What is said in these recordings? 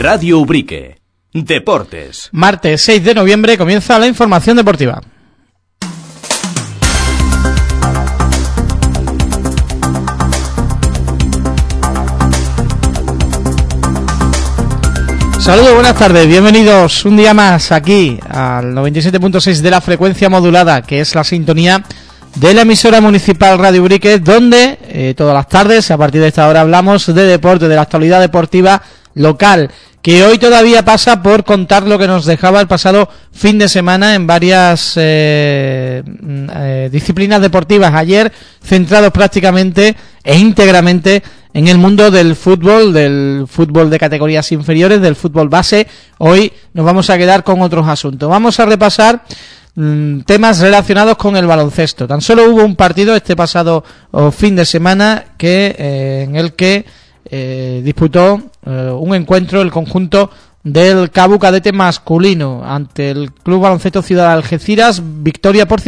Radio Ubrique. Deportes. Martes 6 de noviembre comienza la información deportiva. Saludos, buenas tardes, bienvenidos un día más aquí al 97.6 de la frecuencia modulada, que es la sintonía de la emisora municipal Radio Ubrique, donde todas las tardes, a partir de esta hora, hablamos de deporte, de la actualidad deportiva local, que hoy todavía pasa por contar lo que nos dejaba el pasado fin de semana en varias disciplinas deportivas. Ayer centrados prácticamente e íntegramente en el mundo del fútbol de categorías inferiores, del fútbol base. Hoy nos vamos a quedar con otros asuntos. Vamos a repasar temas relacionados con el baloncesto. Tan solo hubo un partido este pasado fin de semana en el que disputó un encuentro el conjunto del Cabu cadete masculino ante el Club Baloncesto Ciudad de Algeciras. Victoria por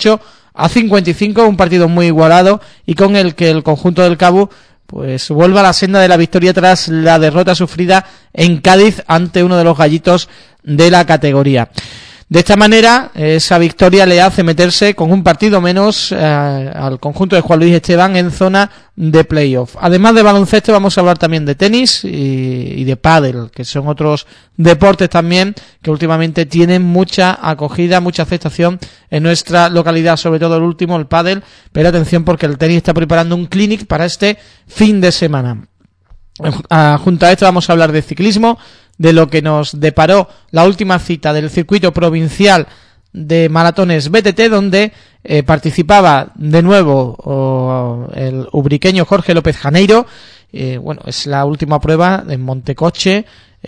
58-55, un partido muy igualado y con el que el conjunto del Cabu pues vuelve a la senda de la victoria tras la derrota sufrida en Cádiz ante uno de los gallitos de la categoría. De esta manera, esa victoria le hace meterse con un partido menos al conjunto de Juan Luis Esteban en zona de playoff. Además de baloncesto, vamos a hablar también de tenis y de pádel, que son otros deportes también que últimamente tienen mucha acogida, mucha aceptación en nuestra localidad, sobre todo el último, el pádel, pero atención porque el tenis está preparando un clinic para este fin de semana. Junto a esto vamos a hablar de ciclismo, de lo que nos deparó la última cita del circuito provincial de maratones BTT, donde participaba de nuevo el ubriqueño Jorge López Janeiro. Es la última prueba en Montecoche,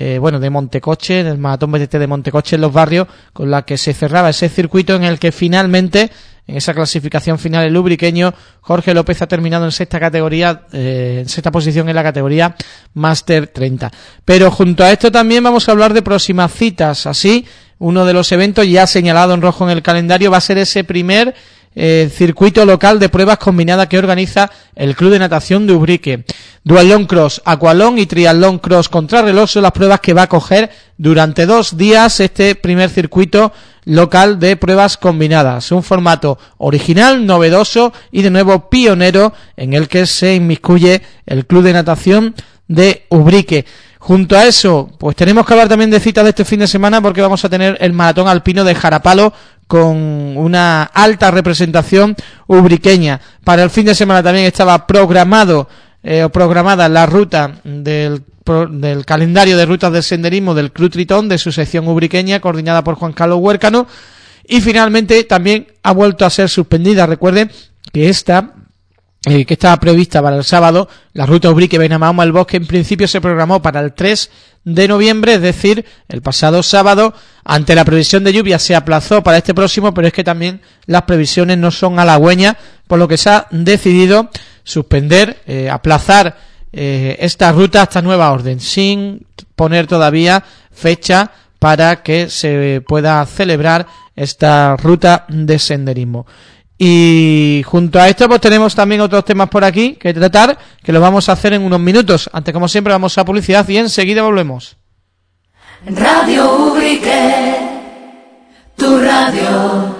en el maratón BTT de Montecoche en Los Barrios, con la que se cerraba ese circuito en el que finalmente, en esa clasificación final, el ubriqueño Jorge López ha terminado en sexta categoría, en sexta posición en la categoría Máster 30. Pero junto a esto también vamos a hablar de próximas citas. Así, uno de los eventos ya señalado en rojo en el calendario va a ser ese primer circuito local de pruebas combinadas que organiza el Club de Natación de Ubrique. Duatlón Cross, Aqualón y Triatlón Cross Contrarreloj son las pruebas que va a coger durante 2 días este primer circuito local de pruebas combinadas. Un formato original, novedoso y de nuevo pionero en el que se inmiscuye el Club de Natación de Ubrique. Junto a eso, pues tenemos que hablar también de citas de este fin de semana, porque vamos a tener el maratón alpino de Jarapalo con una alta representación ubriqueña. Para el fin de semana también estaba programada la ruta del calendario de rutas de senderismo del Club Tritón, de su sección ubriqueña, coordinada por Juan Carlos Huércano, y finalmente también ha vuelto a ser suspendida. Recuerden que que estaba prevista para el sábado, la ruta Ubrique Benamahoma El Bosque en principio se programó para el 3 de noviembre, es decir, el pasado sábado. Ante la previsión de lluvia se aplazó para este próximo, pero es que también las previsiones no son halagüeñas, por lo que se ha decidido suspender, aplazar esta ruta hasta nueva orden, sin poner todavía fecha para que se pueda celebrar esta ruta de senderismo. Y junto a esto pues tenemos también otros temas por aquí que tratar, que lo vamos a hacer en unos minutos. Antes, como siempre, vamos a publicidad y enseguida volvemos. Radio Ubrique, tu radio.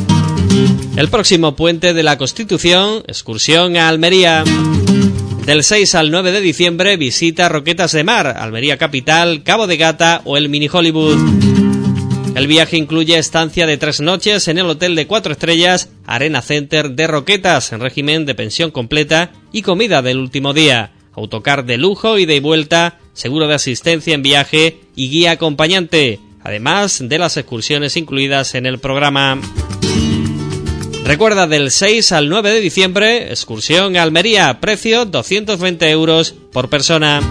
El próximo puente de la Constitución, excursión a Almería. Del 6 al 9 de diciembre, visita Roquetas de Mar, Almería Capital, Cabo de Gata o el Mini Hollywood. El viaje incluye estancia de 3 noches en el hotel de 4 estrellas Arena Center de Roquetas, en régimen de pensión completa y comida del último día, autocar de lujo, ida y vuelta, seguro de asistencia en viaje y guía acompañante, además de las excursiones incluidas en el programa. Recuerda, del 6 al 9 de diciembre, excursión a Almería, precio 220 euros por persona.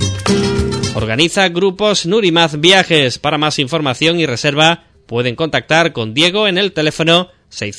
Organiza Grupos Nurimaz Viajes. Para más información y reserva pueden contactar con Diego en el teléfono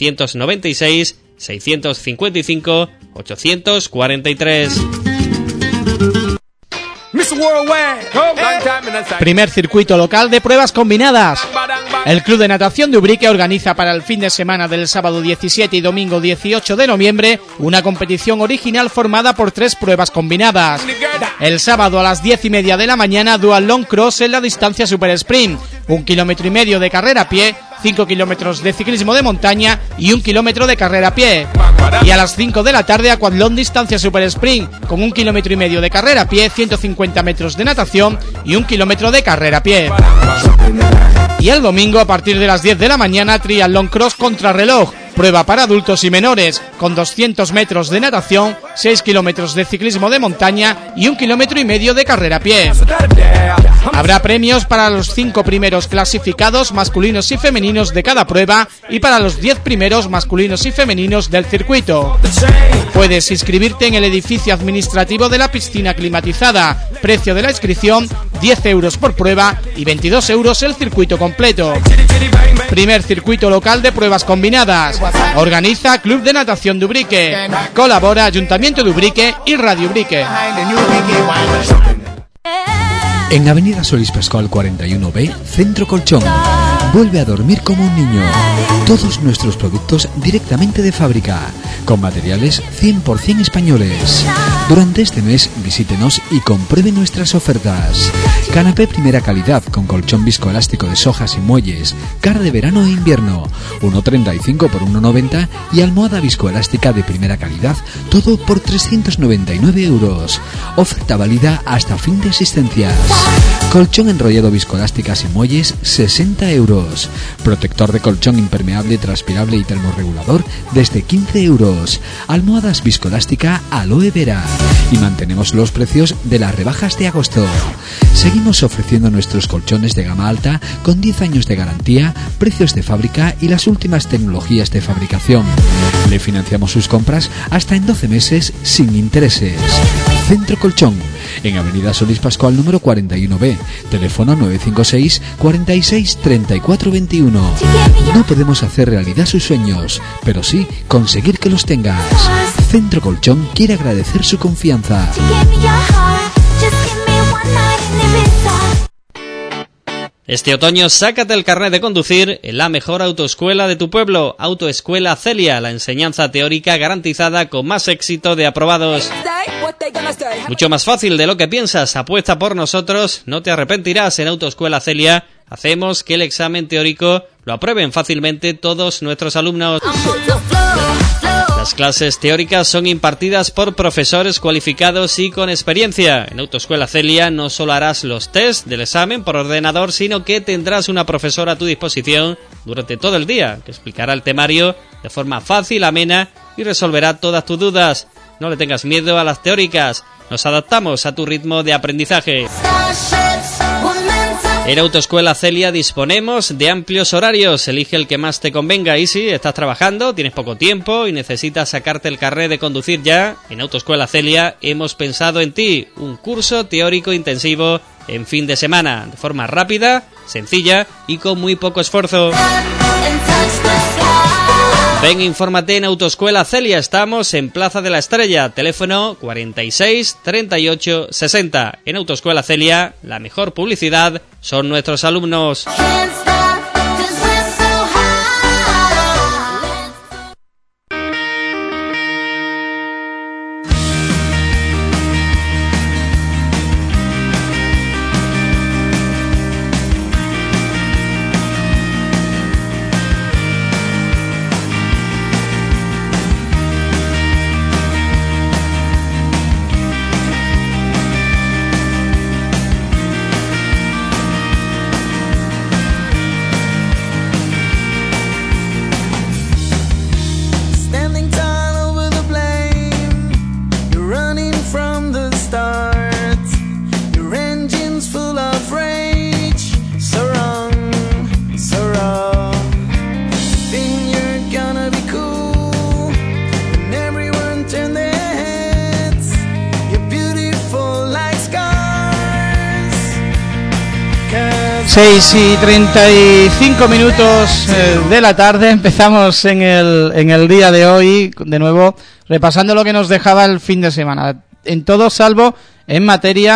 696 655 843. Primer circuito local de pruebas combinadas. El Club de Natación de Ubrique organiza para el fin de semana del sábado 17 y domingo 18 de noviembre una competición original formada por 3 pruebas combinadas. El sábado a las 10:30 de la mañana, Dual Long Cross en la distancia Super Sprint, 1,5 kilómetros de carrera a pie, 5 kilómetros de ciclismo de montaña y 1 kilómetro de carrera a pie. Y a las 5 de la tarde, Aquatlón distancia Super Sprint, con 1,5 kilómetros de carrera a pie, 150 metros de natación y 1 kilómetro de carrera a pie. Y el domingo, a partir de las 10 de la mañana, Triatlón Cross contrarreloj, prueba para adultos y menores, con 200 metros de natación, 6 kilómetros de ciclismo de montaña y 1,5 kilómetros de carrera a pie. Habrá premios para los 5 primeros clasificados masculinos y femeninos de cada prueba y para los 10 primeros masculinos y femeninos del circuito. Puedes inscribirte en el edificio administrativo de la piscina climatizada. Precio de la inscripción, 10 euros por prueba y 22 euros el circuito completo. Primer circuito local de pruebas combinadas. Organiza Club de Natación de Ubrique. Colabora Ayuntamiento de Ubrique y Radio Ubrique. En Avenida Solís Pascual 41B, Centro Colchón. Vuelve a dormir como un niño. Todos nuestros productos directamente de fábrica, con materiales 100% españoles. Durante este mes visítenos y compruebe nuestras ofertas. Canapé primera calidad con colchón viscoelástico de sojas y muelles, cara de verano e invierno, 1,35 por 1,90 y almohada viscoelástica de primera calidad, todo por 399 euros. Oferta válida hasta fin de existencias. Colchón enrollado viscoelásticas y muelles, 60 euros. Protector de colchón impermeable, transpirable y termorregulador, desde 15 euros. Almohadas viscoelástica aloe vera. Y mantenemos los precios de las rebajas de agosto. Seguimos ofreciendo nuestros colchones de gama alta con 10 años de garantía, precios de fábrica y las últimas tecnologías de fabricación. Le financiamos sus compras hasta en 12 meses sin intereses. Centro Colchón, en Avenida Solís Pascual número 41B, teléfono 956 46 34 21. No podemos hacer realidad sus sueños, pero sí conseguir que los tengas. Centro Colchón quiere agradecer su confianza. Este otoño sácate el carnet de conducir en la mejor autoescuela de tu pueblo, Autoescuela Celia, la enseñanza teórica garantizada con más éxito de aprobados. Mucho más fácil de lo que piensas, apuesta por nosotros, no te arrepentirás. En Autoescuela Celia hacemos que el examen teórico lo aprueben fácilmente todos nuestros alumnos. Las clases teóricas son impartidas por profesores cualificados y con experiencia. En Autoescuela Celia no solo harás los test del examen por ordenador, sino que tendrás una profesora a tu disposición durante todo el día, que explicará el temario de forma fácil, amena y resolverá todas tus dudas. No le tengas miedo a las teóricas, nos adaptamos a tu ritmo de aprendizaje. En Autoescuela Celia disponemos de amplios horarios, elige el que más te convenga y si estás trabajando, tienes poco tiempo y necesitas sacarte el carnet de conducir ya, en Autoescuela Celia hemos pensado en ti, un curso teórico intensivo en fin de semana, de forma rápida, sencilla y con muy poco esfuerzo. Ven, infórmate en Autoescuela Celia, estamos en Plaza de la Estrella, teléfono 46 38 60. En Autoescuela Celia, la mejor publicidad son nuestros alumnos. Seis y 35 minutos de la tarde. Empezamos en el día de hoy, de nuevo, repasando lo que nos dejaba el fin de semana. En todo salvo en materia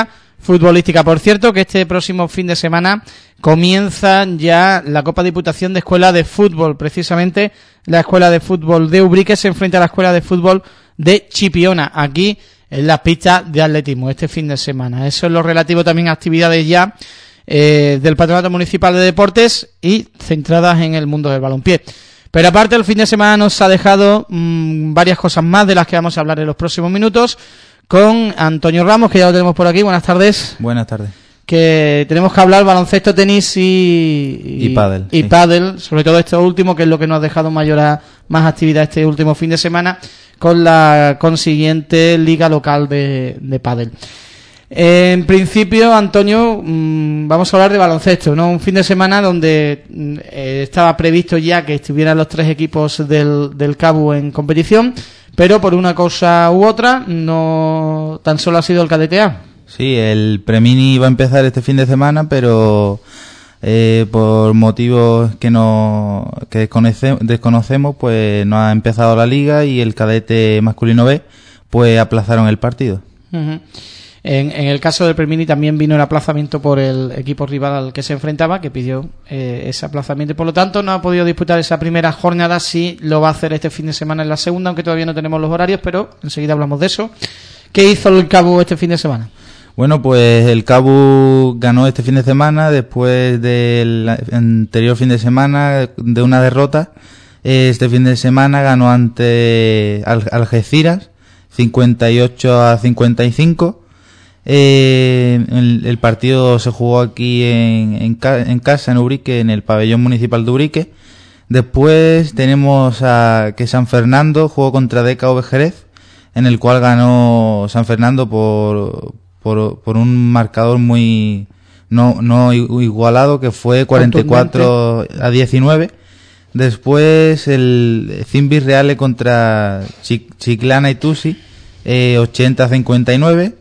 futbolística. Por cierto, que este próximo fin de semana comienza ya la Copa Diputación de Escuela de Fútbol. Precisamente la Escuela de Fútbol de Ubrique se enfrenta a la Escuela de Fútbol de Chipiona, aquí en las pistas de atletismo, este fin de semana. Eso es lo relativo también a actividades ya del Patronato Municipal de Deportes y centradas en el mundo del balompié. Pero aparte, el fin de semana nos ha dejado varias cosas más de las que vamos a hablar en los próximos minutos con Antonio Ramos, que ya lo tenemos por aquí. Buenas tardes. Buenas tardes. Que tenemos que hablar baloncesto, tenis y pádel. Y pádel, sobre todo esto último, que es lo que nos ha dejado más actividad este último fin de semana, con la consiguiente liga local de pádel. En principio, Antonio, vamos a hablar de baloncesto, ¿no? Un fin de semana donde estaba previsto ya que estuvieran los 3 equipos del CABU en competición, pero por una cosa u otra no tan solo ha sido el cadete A. Sí, el Premini va a empezar este fin de semana, pero por motivos que desconocemos, pues no ha empezado la liga y el cadete masculino B, pues aplazaron el partido. Uh-huh. En el caso del Premini también vino el aplazamiento por el equipo rival al que se enfrentaba, que pidió ese aplazamiento y por lo tanto no ha podido disputar esa primera jornada. Sí lo va a hacer este fin de semana en la segunda, aunque todavía no tenemos los horarios, pero enseguida hablamos de eso. ¿Qué hizo el CABU este fin de semana? Bueno, pues el CABU ganó este fin de semana después del anterior fin de semana de una derrota. Este fin de semana ganó ante Algeciras 58-55. El partido se jugó aquí en casa, en Ubrique, en el pabellón municipal de Ubrique. Después tenemos que San Fernando jugó contra DKV Jerez, en el cual ganó San Fernando por un marcador muy no igualado, que fue 44-19. Después el Cimbis Reale contra Chiclana y Tusi, 80-59.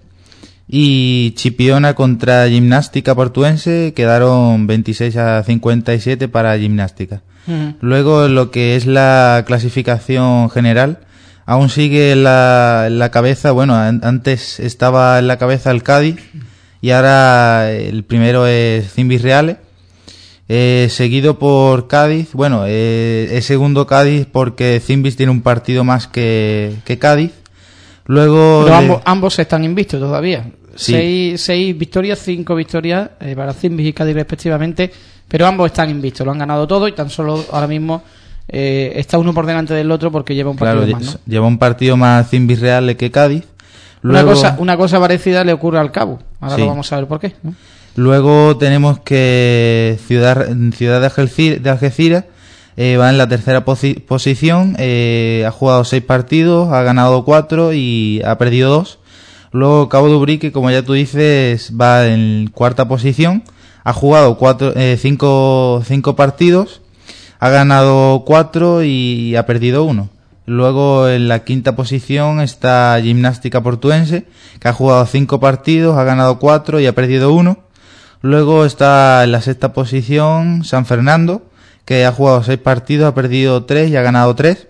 Y Chipiona contra Gimnástica Portuense quedaron 26-57 para Gimnástica. Uh-huh. Luego, lo que es la clasificación general, aún sigue en la cabeza. Bueno, antes estaba en la cabeza el Cádiz y ahora el primero es Cimbis Reale, seguido por Cádiz. Bueno, es segundo Cádiz porque Cimbis tiene un partido más que Cádiz. Luego, pero ambos están invictos todavía. Sí. 6 victorias, 5 victorias para Cimbis y Cádiz respectivamente, pero ambos están invictos, lo han ganado todo y tan solo ahora mismo está uno por delante del otro porque lleva un partido más, ¿no? Lleva un partido más Cimbis Real que Cádiz. Luego, una cosa parecida le ocurre al CABU, ahora sí. Lo vamos a ver por qué, ¿no? Luego tenemos que Ciudad de Algeciras va en la tercera posición, ha jugado 6 partidos, ha ganado 4 y ha perdido 2. Luego Cabo de Ubrique, como ya tú dices, va en cuarta posición, ha jugado 5 partidos, ha ganado 4 y ha perdido 1. Luego en la quinta posición está Gimnástica Portuense, que ha jugado 5 partidos, ha ganado 4 y ha perdido 1. Luego está en la sexta posición San Fernando, que ha jugado 6 partidos, ha perdido 3 y ha ganado 3.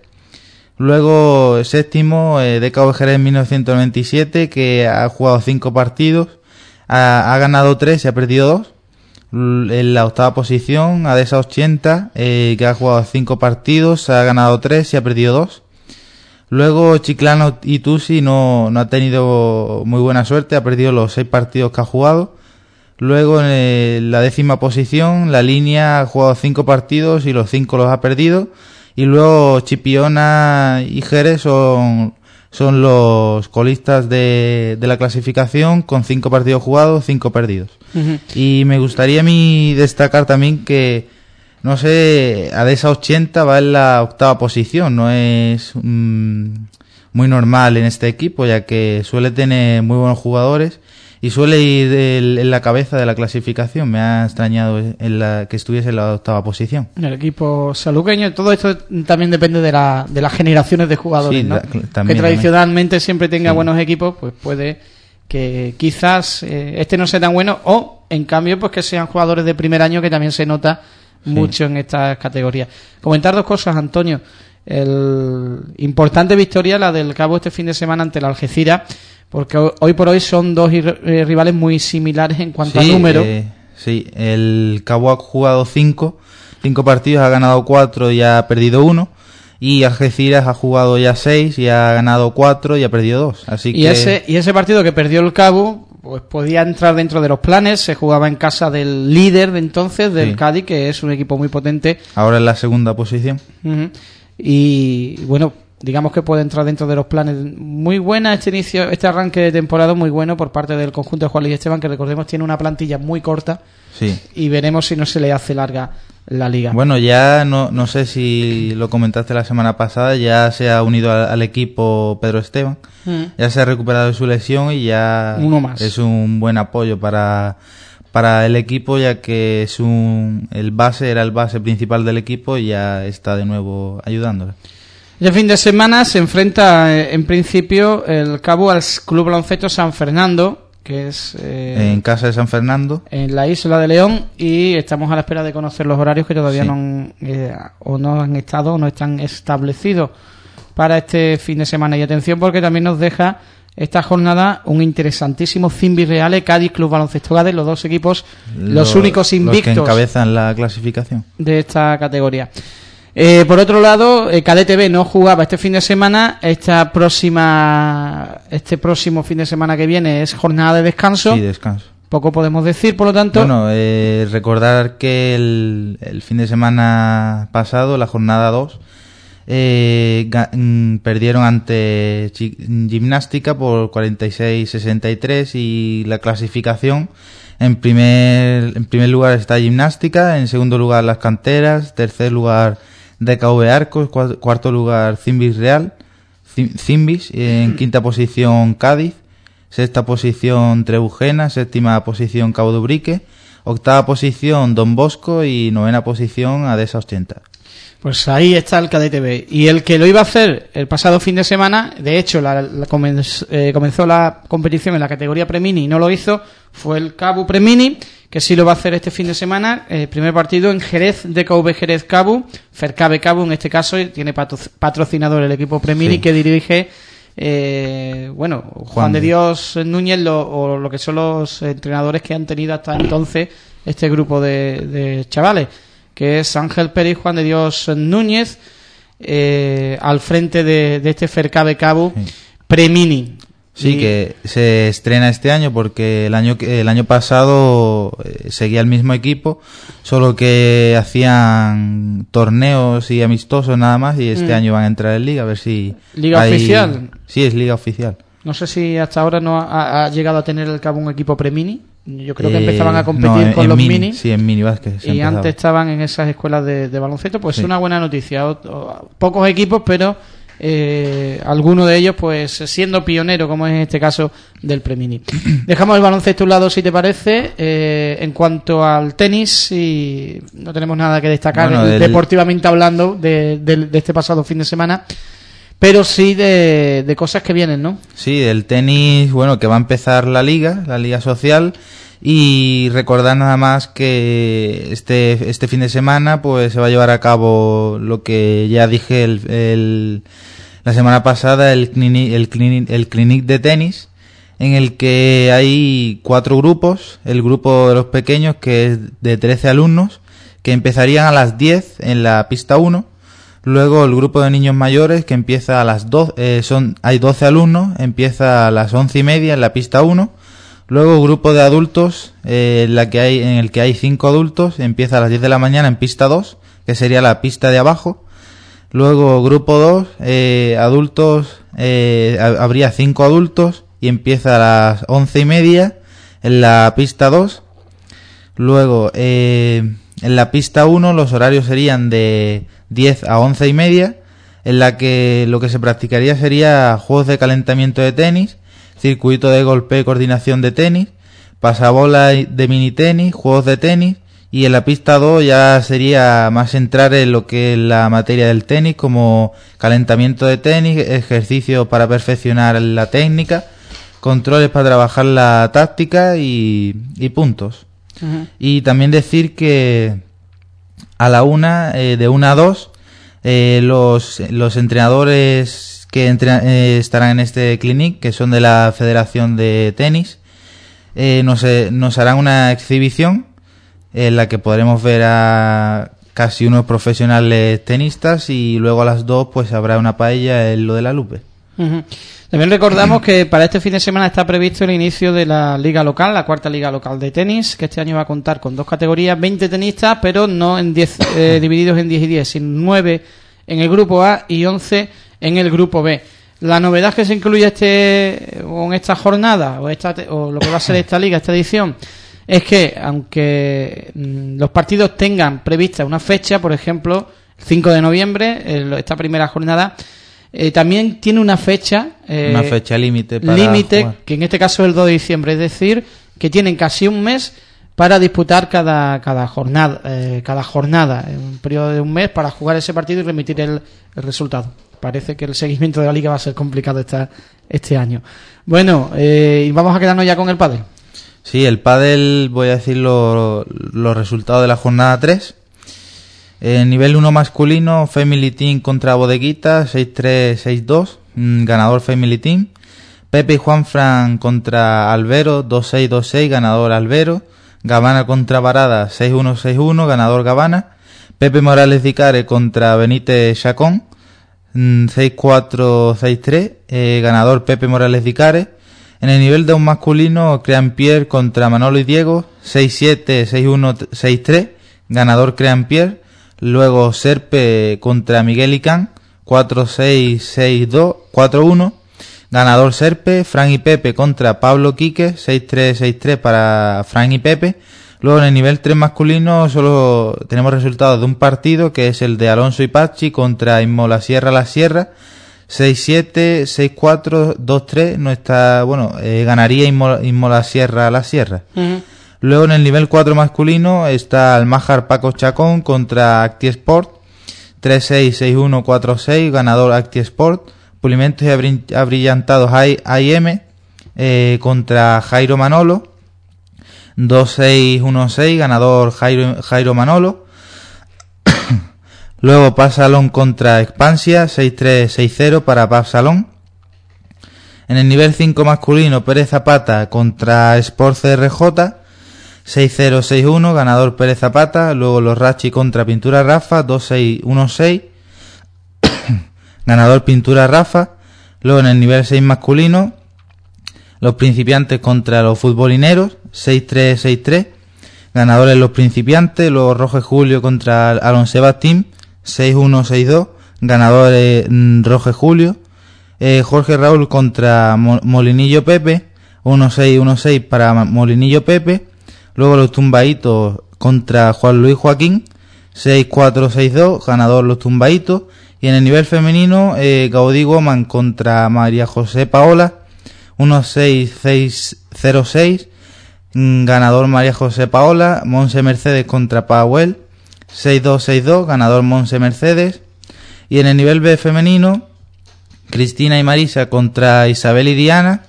Luego séptimo, DKV Jerez 1997, que ha jugado 5 partidos, ha ganado 3 y ha perdido 2. En la octava posición, Adesa 80, que ha jugado 5 partidos, ha ganado 3 y ha perdido 2. Luego Chiclana y Tusi no ha tenido muy buena suerte, ha perdido los 6 partidos que ha jugado. Luego en la décima posición, La Línea ha jugado 5 partidos y los 5 los ha perdido. Y luego Chipiona y Jerez son los colistas de la clasificación con 5 partidos jugados, 5 perdidos. Uh-huh. Y me gustaría a mí destacar también que, no sé, Adesa 80 va en la octava posición. No es muy normal en este equipo, ya que suele tener muy buenos jugadores y suele ir en la cabeza de la clasificación. Me ha extrañado que estuviese en la octava posición. El equipo saluqueño, todo esto también depende de las generaciones de jugadores, sí, ¿no? También, que tradicionalmente siempre tenga buenos equipos, pues puede que quizás este no sea tan bueno, o en cambio pues que sean jugadores de primer año, que también se nota mucho en estas categorías. Comentar 2 cosas, Antonio. Importante victoria la del Cabo este fin de semana ante el Algeciras, porque hoy por hoy son dos rivales muy similares en cuanto a número. Sí, el Cabo ha jugado 5 partidos, ha ganado 4 y ha perdido 1. Y Algeciras ha jugado ya 6 y ha ganado 4 y ha perdido 2. Así que... ese partido que perdió el Cabo, pues podía entrar dentro de los planes. Se jugaba en casa del líder de entonces, del Cádiz, que es un equipo muy potente. Ahora en la segunda posición. Uh-huh. Y bueno, digamos que puede entrar dentro de los planes. Muy buena este arranque de temporada, muy bueno por parte del conjunto de Juan Luis Esteban, que recordemos tiene una plantilla muy corta. Sí. Y veremos si no se le hace larga la liga. Bueno, ya no sé si lo comentaste la semana pasada, ya se ha unido al equipo Pedro Esteban. Ya se ha recuperado de su lesión y ya uno más. Es un buen apoyo para el equipo, ya que era el base principal del equipo y ya está de nuevo ayudándole. El fin de semana se enfrenta en principio el Cabo al Club Baloncesto San Fernando, que es en casa de San Fernando, en la isla de León, y estamos a la espera de conocer los horarios que todavía no han estado o no están establecidos para este fin de semana. Y atención, porque también nos deja esta jornada un interesantísimo Cimbi Reale Cádiz Club Baloncesto Gades, los dos equipos los únicos invictos los que encabezan la clasificación de esta categoría. Por otro lado, Cadete B no jugaba este fin de semana. Este próximo fin de semana que viene es jornada de descanso. Sí, descanso. Poco podemos decir, por lo tanto. Bueno, recordar que el fin de semana pasado, la jornada 2, perdieron ante Gimnástica por 46-63 y la clasificación. En primer lugar está Gimnástica, en segundo lugar Las Canteras, tercer lugar DKV Arcos, cuarto lugar Cimbis Real, Cimbis, en quinta posición Cádiz, sexta posición Trebujena, séptima posición Cabo de Ubrique, octava posición Don Bosco y novena posición Adesa 80. Pues ahí está el Cadete B. Y el que lo iba a hacer el pasado fin de semana, de hecho comenzó la competición en la categoría Premini y no lo hizo, fue el Cabo Premini, que sí lo va a hacer este fin de semana. El primer partido en Jerez, DKV Jerez Cabo, Fercabe Cabo en este caso, tiene patrocinador el equipo Premini, que dirige Juan de Dios Núñez, o lo que son los entrenadores que han tenido hasta entonces este grupo de chavales, que es Ángel Pérez y Juan de Dios Núñez, al frente de este Fercabe Cabo Premini. Sí, que se estrena este año porque el año pasado seguía el mismo equipo, solo que hacían torneos y amistosos nada más, y este año van a entrar en liga, a ver si... ¿Liga oficial? Sí, es liga oficial. No sé si hasta ahora no ha llegado a tener el Cabo un equipo Premini. Yo creo que empezaban a competir con los mini. Sí, en mini básquet. Y antes estaban en esas escuelas de baloncesto. Pues sí, una buena noticia. Pocos equipos, pero alguno de ellos pues siendo pionero, como es en este caso del Premini. Dejamos el baloncesto a un lado, si te parece. En cuanto al tenis, y no tenemos nada que destacar deportivamente hablando de este pasado fin de semana, pero sí de cosas que vienen, ¿no? Sí, del tenis, que va a empezar la liga social, y recordar nada más que este fin de semana pues se va a llevar a cabo lo que ya dije la semana pasada, el clinic de tenis, en el que hay 4 grupos. El grupo de los pequeños, que es de 13 alumnos, que empezarían a las 10 en la pista 1. Luego el grupo de niños mayores, que empieza a las 12, hay 12 alumnos, empieza a las 11:30 en la pista 1. Luego grupo de adultos, en el que hay 5 adultos, empieza a las 10 de la mañana en pista 2, que sería la pista de abajo. Luego grupo 2, adultos, habría 5 adultos y empieza a las 11:30 en la pista 2. Luego en la pista 1 los horarios serían de 10 a 11:30, en la que lo que se practicaría sería juegos de calentamiento de tenis, circuito de golpe y coordinación de tenis, pasabola de mini tenis, juegos de tenis, y en la pista 2 ya sería más entrar en lo que es la materia del tenis, como calentamiento de tenis, ejercicio para perfeccionar la técnica, controles para trabajar la táctica y puntos. Uh-huh. Y también decir que a la 1, de 1 a 2, los entrenadores que estarán en este clinic, que son de la Federación de Tenis. Nos harán una exhibición en la que podremos ver a casi unos profesionales tenistas, y luego a las 2 pues habrá una paella en lo de la Lupe. Uh-huh. También recordamos que para este fin de semana está previsto el inicio de la liga local, la cuarta liga local de tenis, que este año va a contar con 2 categorías, 20 tenistas, pero no en 10 divididos en 10 y 10, sino 9 en el grupo A y 11 en el grupo B. La novedad que se incluye en esta jornada o lo que va a ser esta liga, esta edición, es que aunque los partidos tengan prevista una fecha, por ejemplo, el 5 de noviembre, esta primera jornada, también tiene una fecha límite que en este caso es el 2 de diciembre, es decir, que tienen casi un mes para disputar cada jornada, un periodo de un mes para jugar ese partido y remitir el resultado. Parece que el seguimiento de la liga va a ser complicado este año. Bueno, y vamos a quedarnos ya con el pádel. Sí, el pádel, voy a decir los resultados de la jornada 3. Nivel 1 masculino, Family Team contra Bodeguita, 6-3, 6-2, ganador Family Team. Pepe y Juanfran contra Albero, 2-6, 2-6, ganador Albero. Gavana contra Varada, 6-1, 6-1, ganador Gavana. Pepe Morales Dicare contra Benítez Chacón, 6-4, 6-3, ganador Pepe Morales Dicare. En el nivel de un masculino, Crean Pierre contra Manolo y Diego, 6-7, 6-1, 6-3, ganador Crean Pierre. Luego Serpe contra Miguel Icán, 4-6, 6-2, 4-1, ganador Serpe. Fran y Pepe contra Pablo Quique, 6-3, 6-3 para Fran y Pepe. Luego en el nivel 3 masculino solo tenemos resultados de un partido, que es el de Alonso y Pachi contra Inmola Sierra La Sierra, 6-7, 6-4, 2-3, no está, ganaría Inmola Sierra La Sierra. Uh-huh. Luego en el nivel 4 masculino está Almájar Paco Chacón contra ActiSport, 3-6, 6-1, 4-6, ganador ActiSport. Pulimentos y Abrillantados AIM contra Jairo Manolo, 2-6, 1-6, ganador Jairo Manolo. Luego Paz Salón contra Expansia, 6-3, 6-0 para Paz Salón. En el nivel 5 masculino, Pérez Zapata contra Sport CRJ, 6-0, 6-1, ganador Pérez Zapata. Luego los Rachi contra Pintura Rafa, 2-6, 1-6, ganador Pintura Rafa. Luego en el nivel 6 masculino, los Principiantes contra los Futbolineros, 6-3, 6-3, ganadores los Principiantes. Luego Roge Julio contra Alonsebas Team, 6-1, 6-2, ganadores Roge Julio. Jorge Raúl contra Molinillo Pepe, 1-6, 1-6 para Molinillo Pepe. Luego los Tumbaitos contra Juan Luis Joaquín, 6-4, 6-2, ganador los Tumbaitos. Y en el nivel femenino, Gaudí Woman contra María José Paola, 1-6, 6-0-6, ganador María José Paola. Monse Mercedes contra Pauel, 6-2, 6-2, ganador Monse Mercedes. Y en el nivel B femenino, Cristina y Marisa contra Isabel y Diana.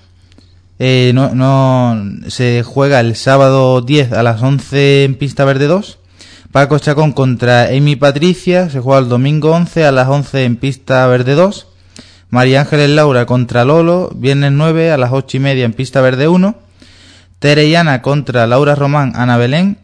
Se juega el sábado 10 a las 11 en Pista Verde 2. Paco Chacón contra Amy Patricia, se juega el domingo 11 a las 11 en Pista Verde 2. María Ángeles Laura contra Lolo, viernes 9 a las 8:30 en Pista Verde 1. Tere y Ana contra Laura Román, Ana Belén,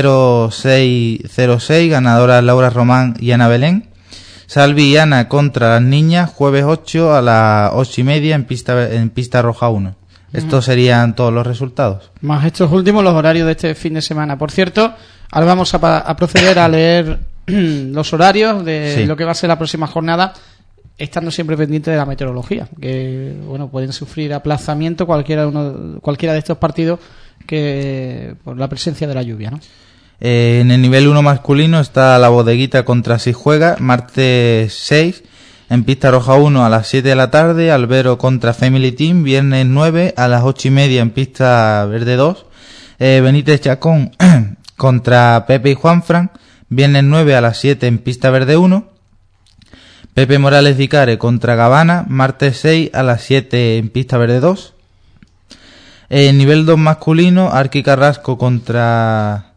0-6, ganadora Laura Román y Ana Belén. Salvi y Ana contra las niñas, jueves 8 a las 8:30 en Pista Roja 1. Estos serían todos los resultados. Más estos últimos, los horarios de este fin de semana. Por cierto, ahora vamos a proceder a leer los horarios de lo que va a ser la próxima jornada, estando siempre pendiente de la meteorología, que pueden sufrir aplazamiento cualquiera de estos partidos que por la presencia de la lluvia, ¿no? En el nivel 1 masculino está la Bodeguita contra Sijuega, martes 6 en Pista Roja 1 a las 7 de la tarde. Albero contra Family Team, viernes 9 a las 8:30 en Pista Verde 2. Benítez Chacón contra Pepe y Juanfran, viernes 9 a las 7 en Pista Verde 1. Pepe Morales Dicare contra Gavana, martes 6 a las 7 en Pista Verde 2. Nivel 2 masculino, Arqui Carrasco contra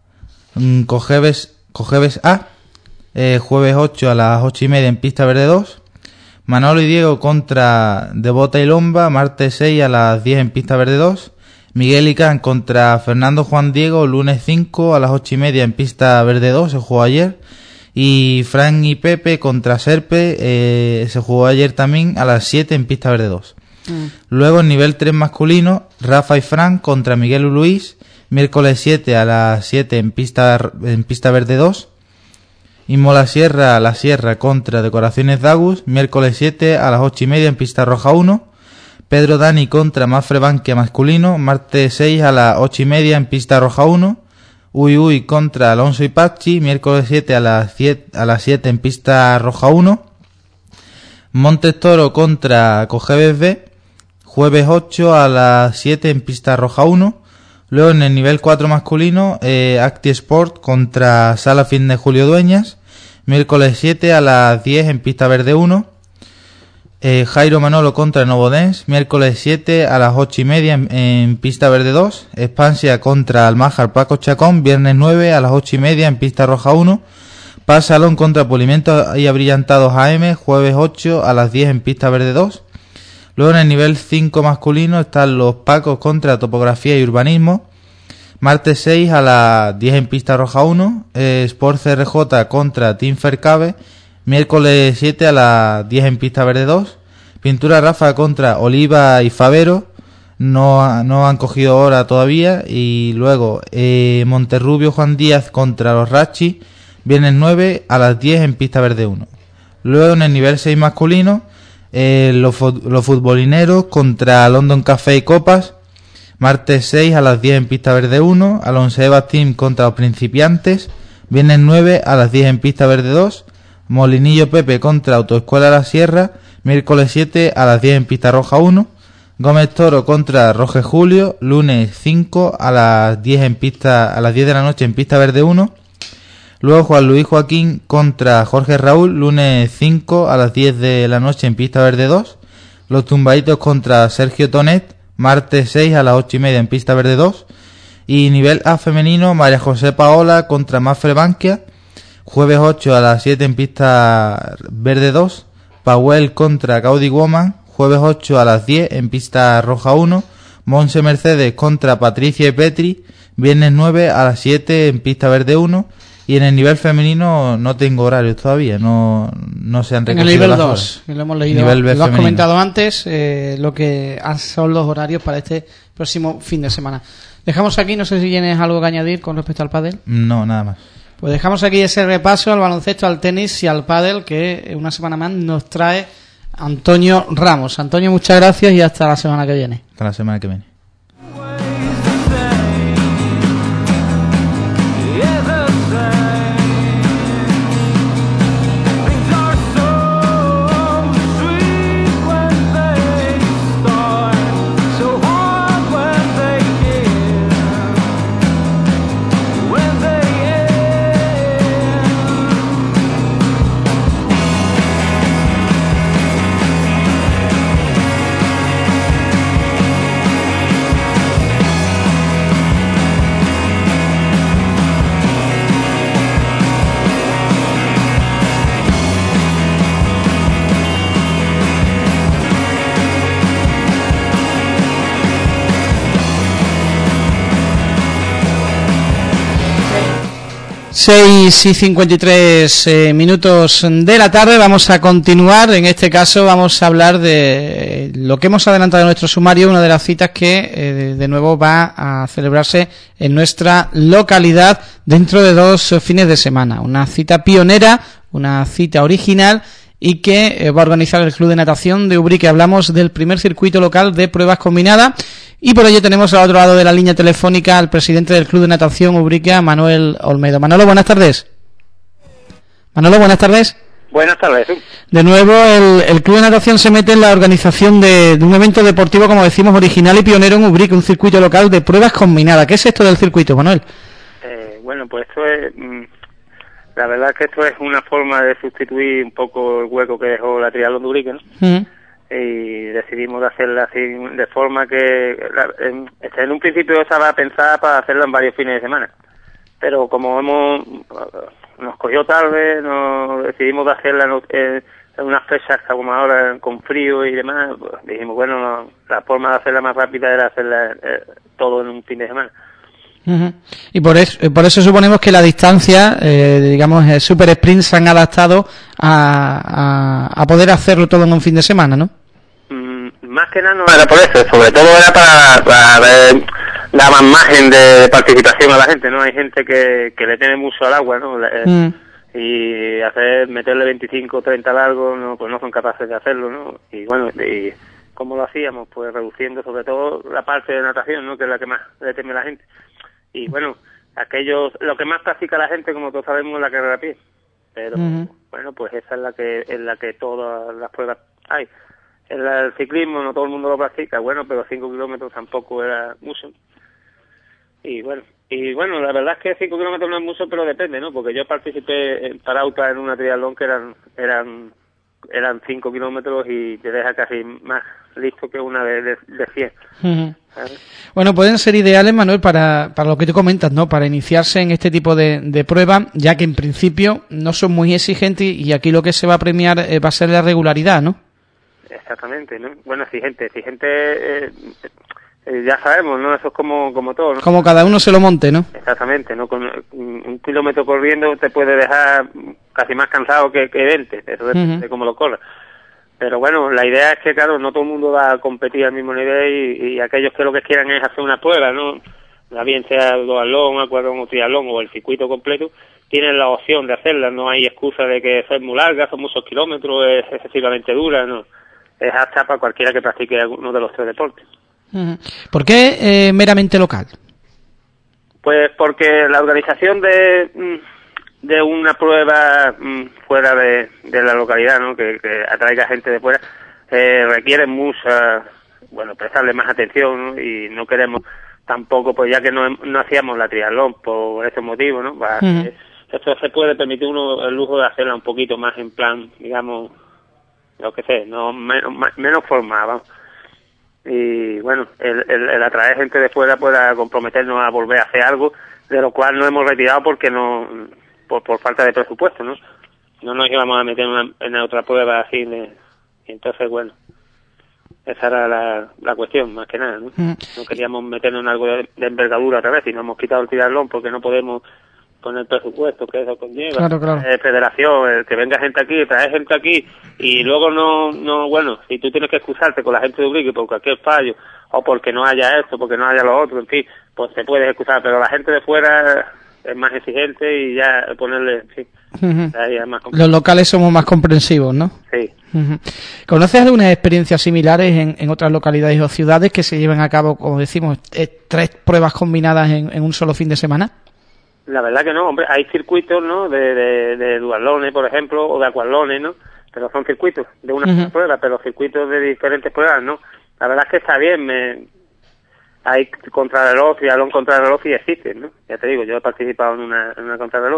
Cojeves A, jueves 8 a las 8:30 en Pista Verde 2. Manolo y Diego contra Devota y Lomba, martes 6 a las 10 en pista verde 2. Miguel y Can contra Fernando Juan Diego, lunes 5 a las 8:30 en pista verde 2, se jugó ayer. Y Fran y Pepe contra Serpe, se jugó ayer también a las 7 en pista verde 2. Luego en nivel 3 masculino, Rafa y Fran contra Miguel y Luis, miércoles 7 a las 7 en pista verde 2. Inmola Sierra, La Sierra contra Decoraciones Dagus, miércoles 7 a las 8:30 en pista roja 1. Pedro Dani contra Mafre Bankia masculino, martes 6 a las 8:30 en pista roja 1. Uy Uy contra Alonso y Pachi, miércoles 7 a las 7 en pista roja 1. Montes Toro contra Cogebes B, jueves 8 a las 7 en pista roja 1. Luego en el nivel 4 masculino, Acti Sport contra Sala Fitness Julio Dueñas, miércoles 7 a las 10 en pista verde 1. Jairo Manolo contra Novodense, miércoles 7 a las 8:30 en pista verde 2. Expansia contra Almájar Paco Chacón, viernes 9 a las 8:30 en pista roja 1. Paz Salón contra Pulimentos y Abrillantados AM, jueves 8 a las 10 en pista verde 2. Luego en el nivel 5 masculino están los Pacos contra Topografía y Urbanismo, martes 6 a las 10 en pista roja 1. Sport CRJ contra Team Fercabe, miércoles 7 a las 10 en pista verde 2. Pintura Rafa contra Oliva y Favero, no han cogido hora todavía. Y luego Monterrubio Juan Díaz contra los Rachi, viernes 9 a las 10 en pista verde 1. Luego en el nivel 6 masculino, los futbolineros contra London Café y Copas, martes 6 a las 10 en pista verde 1. Alonso Evas Team contra los Principiantes, viernes 9 a las 10 en pista verde 2. Molinillo Pepe contra Autoescuela La Sierra, miércoles 7 a las 10 en pista roja 1. Gómez Toro contra Roge Julio, lunes 5 a las 10 de la noche en pista verde 1. Luego Juan Luis Joaquín contra Jorge Raúl, lunes 5 a las 10 de la noche en pista verde 2. Los Tumbaditos contra Sergio Tonet, martes 6 a las 8:30 en pista verde 2. Y nivel A femenino, María José Paola contra Mafre Bankia, jueves 8 a las 7 en pista verde 2. Powell contra Gaudi Woman, jueves 8 a las 10 en pista roja 1. Monse Mercedes contra Patricia y Petri, viernes 9 a las 7 en pista verde 1. Y en el nivel femenino no tengo horarios todavía, no se han recogido. En el nivel las 2, horas. que lo hemos leído, Nivel B lo has femenino. comentado antes, lo que son los horarios para este próximo fin de semana. Dejamos aquí, no sé si tienes algo que añadir con respecto al pádel. No, nada más. Pues dejamos aquí ese repaso al baloncesto, al tenis y al pádel que una semana más nos trae Antonio Ramos. Antonio, muchas gracias y hasta la semana que viene. Hasta la semana que viene. Y 53 minutos de la tarde. Vamos a continuar. En este caso vamos a hablar de lo que hemos adelantado en nuestro sumario, una de las citas que de nuevo va a celebrarse en nuestra localidad dentro de 2 fines de semana. Una cita pionera, una cita original y que va a organizar el Club de Natación de Ubrique. Hablamos del primer circuito local de pruebas combinadas. Y por ello tenemos al otro lado de la línea telefónica al presidente del Club de Natación Ubrique, a Manuel Olmedo. Manolo, buenas tardes. Manolo, buenas tardes. Buenas tardes. De nuevo, el Club de Natación se mete en la organización de un evento deportivo, como decimos, original y pionero en Ubrique, un circuito local de pruebas combinadas. ¿Qué es esto del circuito, Manuel? Bueno, pues esto es... la verdad es que esto es una forma de sustituir un poco el hueco que dejó la triatlón de Ubrique, ¿no? Y decidimos hacerla así de forma que en un principio estaba pensada para hacerla en varios fines de semana, pero como nos cogió tarde, nos decidimos de hacerla en unas fechas como ahora con frío y demás, pues dijimos, bueno, la forma de hacerla más rápida era hacerla todo en un fin de semana. Uh-huh. Y por eso suponemos que la distancia, digamos, el super sprint se han adaptado a poder hacerlo todo en un fin de semana, ¿no? Más que nada no era por eso, sobre todo era para ver, dar más margen de participación a la gente, ¿no? Hay gente que le tiene mucho al agua, ¿no? Y meterle 25 o 30 largos, no, pues no son capaces de hacerlo, ¿no? Y bueno, y ¿cómo lo hacíamos? Pues reduciendo sobre todo la parte de natación, ¿no? Que es la que más le teme a la gente. Y bueno, lo que más practica la gente, como todos sabemos, es la carrera a pie. Pero bueno, pues esa es la que todas las pruebas hay. El ciclismo no todo el mundo lo practica, bueno, pero 5 kilómetros tampoco era mucho. Y bueno, la verdad es que 5 kilómetros no es mucho, pero depende, ¿no? Porque yo participé en Parauta en una triatlón que eran 5 kilómetros y te deja casi más listo que una de 100. Bueno, pueden ser ideales, Manuel, para lo que tú comentas, ¿no? Para iniciarse en este tipo de pruebas, ya que en principio no son muy exigentes y aquí lo que se va a premiar va a ser la regularidad, ¿no? Exactamente, ¿no? Bueno, exigente, ya sabemos, ¿no? Eso es como todo, ¿no? Como cada uno se lo monte, ¿no? Exactamente, ¿no? Con un kilómetro corriendo te puede dejar casi más cansado que 20, eso depende de cómo lo corras. Pero bueno, la idea es que, claro, no todo el mundo va a competir al mismo nivel y aquellos que lo que quieran es hacer una prueba, ¿no? Bien sea duatlón, aquatlón o triatlón o el circuito completo, tienen la opción de hacerla, no hay excusa de que es muy larga, son muchos kilómetros, es excesivamente dura, ¿no? Es apta para cualquiera que practique alguno de los tres deportes. ¿Por qué meramente local? Pues porque la organización de una prueba fuera de la localidad, ¿no? Que atraiga gente de fuera, requiere prestarle más atención, ¿no? Y no queremos tampoco, pues ya que no hacíamos la triatlón por ese motivo, ¿no? Esto se puede permitir uno el lujo de hacerla un poquito más en plan, digamos, lo que sé, no menos formal, vamos. Y bueno, el atraer gente de fuera pueda comprometernos a volver a hacer algo de lo cual no hemos retirado porque por falta de presupuesto, ¿no? No nos íbamos a meter en otra prueba así y entonces bueno, esa era la cuestión más que nada, ¿no? No queríamos meternos en algo de envergadura otra vez y nos hemos quitado el triatlón porque no podemos con el presupuesto que eso conlleva. Claro. Federación, que venga gente aquí, trae gente aquí y luego bueno, si tú tienes que excusarte con la gente de Ubrique por cualquier fallo o porque no haya esto, porque no haya lo otro, en fin, pues te puedes excusar, pero la gente de fuera es más exigente y ya ponerle, sí, ahí es más los locales somos más comprensivos, ¿no? Sí. ¿Conoces algunas experiencias similares en otras localidades o ciudades que se lleven a cabo, como decimos, 3 pruebas combinadas en un solo fin de semana? La verdad que no, hombre, hay circuitos, ¿no? De duatlones, por ejemplo, o de aquatlones, ¿no? Pero son circuitos de una prueba, pero circuitos de diferentes pruebas, ¿no? La verdad es que está bien, hay contrarreloj, triatlón contrarreloj y existen, ¿no? Ya te digo, yo he participado en una contrarreloj,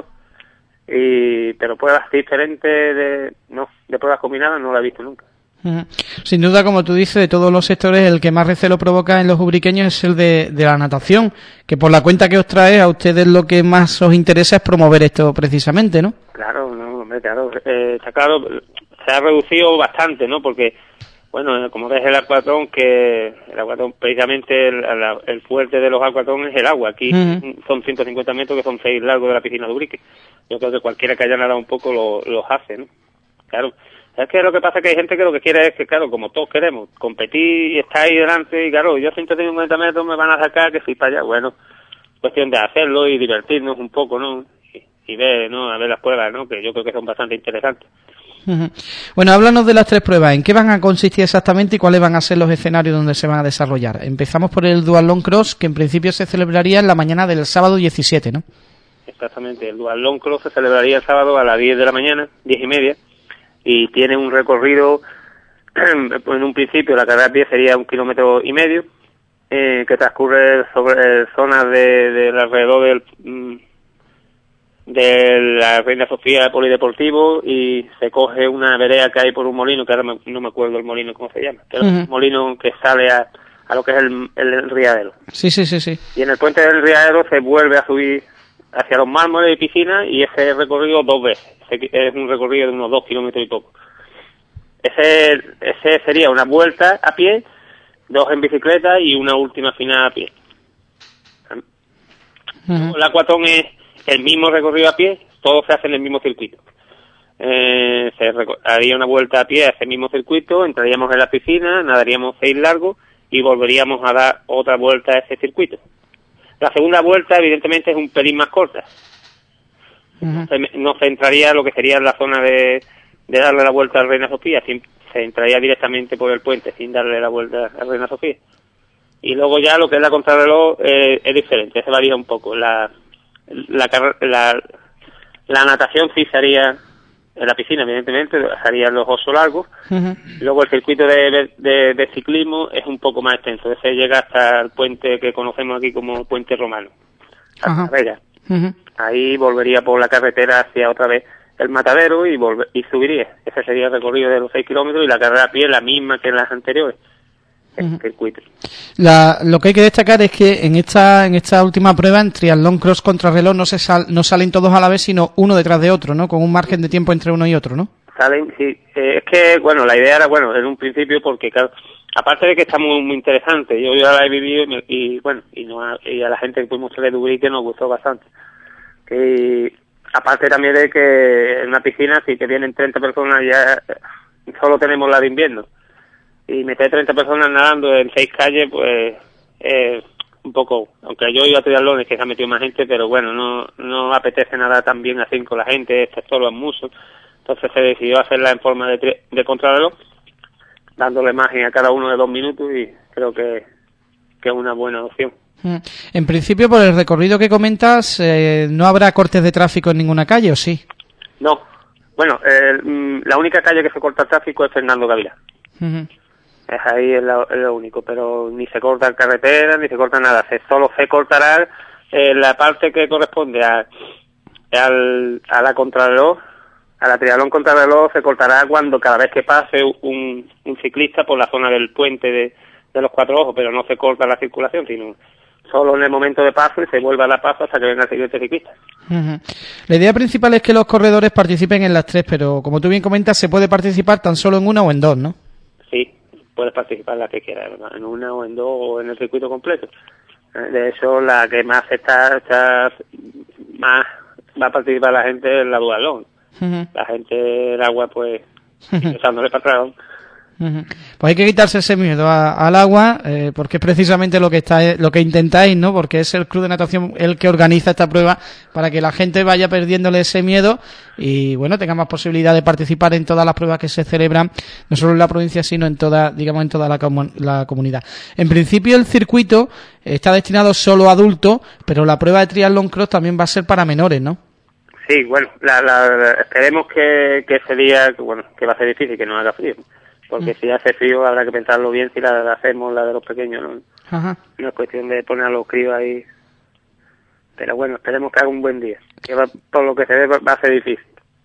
pero pruebas diferentes de pruebas combinadas no la he visto nunca. Sin duda, como tú dices, de todos los sectores el que más recelo provoca en los ubriqueños es el de la natación, que por la cuenta que os trae a ustedes lo que más os interesa es promover esto precisamente, ¿no? Claro, está claro, se ha reducido bastante, ¿no? Porque, bueno, como ves el acuatlón, precisamente el fuerte de los acuatlón es el agua. Aquí son 150 metros que son 6 largos de la piscina de Ubrique. Yo creo que cualquiera que haya nadado un poco los hace, ¿no? Claro. Es que lo que pasa es que hay gente que lo que quiere es que, claro, como todos queremos, competir y estar ahí delante y, claro, yo 150 metros me van a sacar que fui para allá. Bueno, cuestión de hacerlo y divertirnos un poco, ¿no? Y ver, ¿no? A ver las pruebas, ¿no? Que yo creo que son bastante interesantes. Bueno, háblanos de las 3 pruebas. ¿En qué van a consistir exactamente y cuáles van a ser los escenarios donde se van a desarrollar? Empezamos por el Duatlón Cross, que en principio se celebraría en la mañana del sábado 17, ¿no? Exactamente. El Duatlón Cross se celebraría el sábado a las 10 de la mañana, 10:30. Y tiene un recorrido, en un principio la carrera a pie sería 1,5 kilómetros, que transcurre sobre zonas del alrededor de la Reina Sofía Polideportivo y se coge una vereda que hay por un molino, que ahora no me acuerdo el molino cómo se llama, pero es un molino que sale a lo que es el Riadero. Sí. Y en el puente del Riadero se vuelve a subir hacia los mármoles de piscina y ese recorrido 2 veces. Es un recorrido de unos 2 kilómetros y poco. ese sería una vuelta a pie, 2 en bicicleta y una última final a pie. El aquatón es el mismo recorrido a pie, todo se hace en el mismo circuito. Haría una vuelta a pie a ese mismo circuito, entraríamos en la piscina, nadaríamos 6 largos y volveríamos a dar otra vuelta a ese circuito. La segunda vuelta, evidentemente, es un pelín más corta. No se entraría lo que sería en la zona de darle la vuelta a Reina Sofía, se entraría directamente por el puente sin darle la vuelta a Reina Sofía. Y luego ya lo que es la contrarreloj es diferente, se varía un poco. La natación sí se haría en la piscina, evidentemente, se harían los osos largos. Luego el circuito de ciclismo es un poco más extenso, ese llega hasta el puente que conocemos aquí como Puente Romano, hasta Vega. Ahí volvería por la carretera hacia otra vez el Matadero y subiría. Ese sería el recorrido de los 6 kilómetros y la carrera a pie la misma que en las anteriores. El circuito. Lo que hay que destacar es que en esta última prueba, en triatlón cross contrarreloj, no salen todos a la vez, sino uno detrás de otro, ¿no? Con un margen de tiempo entre uno y otro, ¿no? Salen, sí. Es que, bueno, la idea era, en un principio, porque, claro, aparte de que está muy, muy interesante, yo ya la he vivido y a la gente que pudimos hacer de Ubrique nos gustó bastante. Y aparte también de que en una piscina, si te vienen 30 personas, ya solo tenemos la de invierno. Y meter 30 personas nadando en 6 calles, pues, un poco, aunque yo iba a triatlones que se ha metido más gente, pero bueno, no apetece nadar tan bien así con la gente, estorban mucho. Entonces se decidió hacerla en forma de contrarreloj, dándole margen a cada uno de 2 minutos y creo que es una buena opción. En principio, por el recorrido que comentas, ¿no habrá cortes de tráfico en ninguna calle o sí? No. Bueno, la única calle que se corta el tráfico es Fernando Gavilán. Es ahí es lo único, pero ni se corta carretera, ni se corta nada. Solo se cortará la parte que corresponde a la contrarreloj, a la triatlón contrarreloj, se cortará cuando cada vez que pase un ciclista por la zona del puente de los 4 ojos, pero no se corta la circulación, sino solo en el momento de paso y se vuelve a la paso hasta que venga el siguiente ciclista. La idea principal es que los corredores participen en las 3, pero como tú bien comentas, se puede participar tan solo en una o en 2, ¿no? Sí, puedes participar en la que quieras, en una o en 2 o en el circuito completo. De hecho, la que más más va a participar la gente en la dualón. La gente del agua, pues, echándole para atrás. Pues hay que quitarse ese miedo al agua, porque es precisamente lo que intentáis, ¿no? Porque es el Club de Natación el que organiza esta prueba para que la gente vaya perdiéndole ese miedo y, bueno, tenga más posibilidad de participar en todas las pruebas que se celebran, no solo en la provincia, sino en toda la comunidad. En principio, el circuito está destinado solo a adultos, pero la prueba de triatlón cross también va a ser para menores, ¿no? Sí, bueno, esperemos que ese día, que va a ser difícil, que no haga frío. Porque si hace frío habrá que pensarlo bien si la hacemos, la de los pequeños, ¿no? No es cuestión de poner a los críos ahí. Pero bueno, esperemos que haga un buen día. Que por lo que se ve va a ser difícil.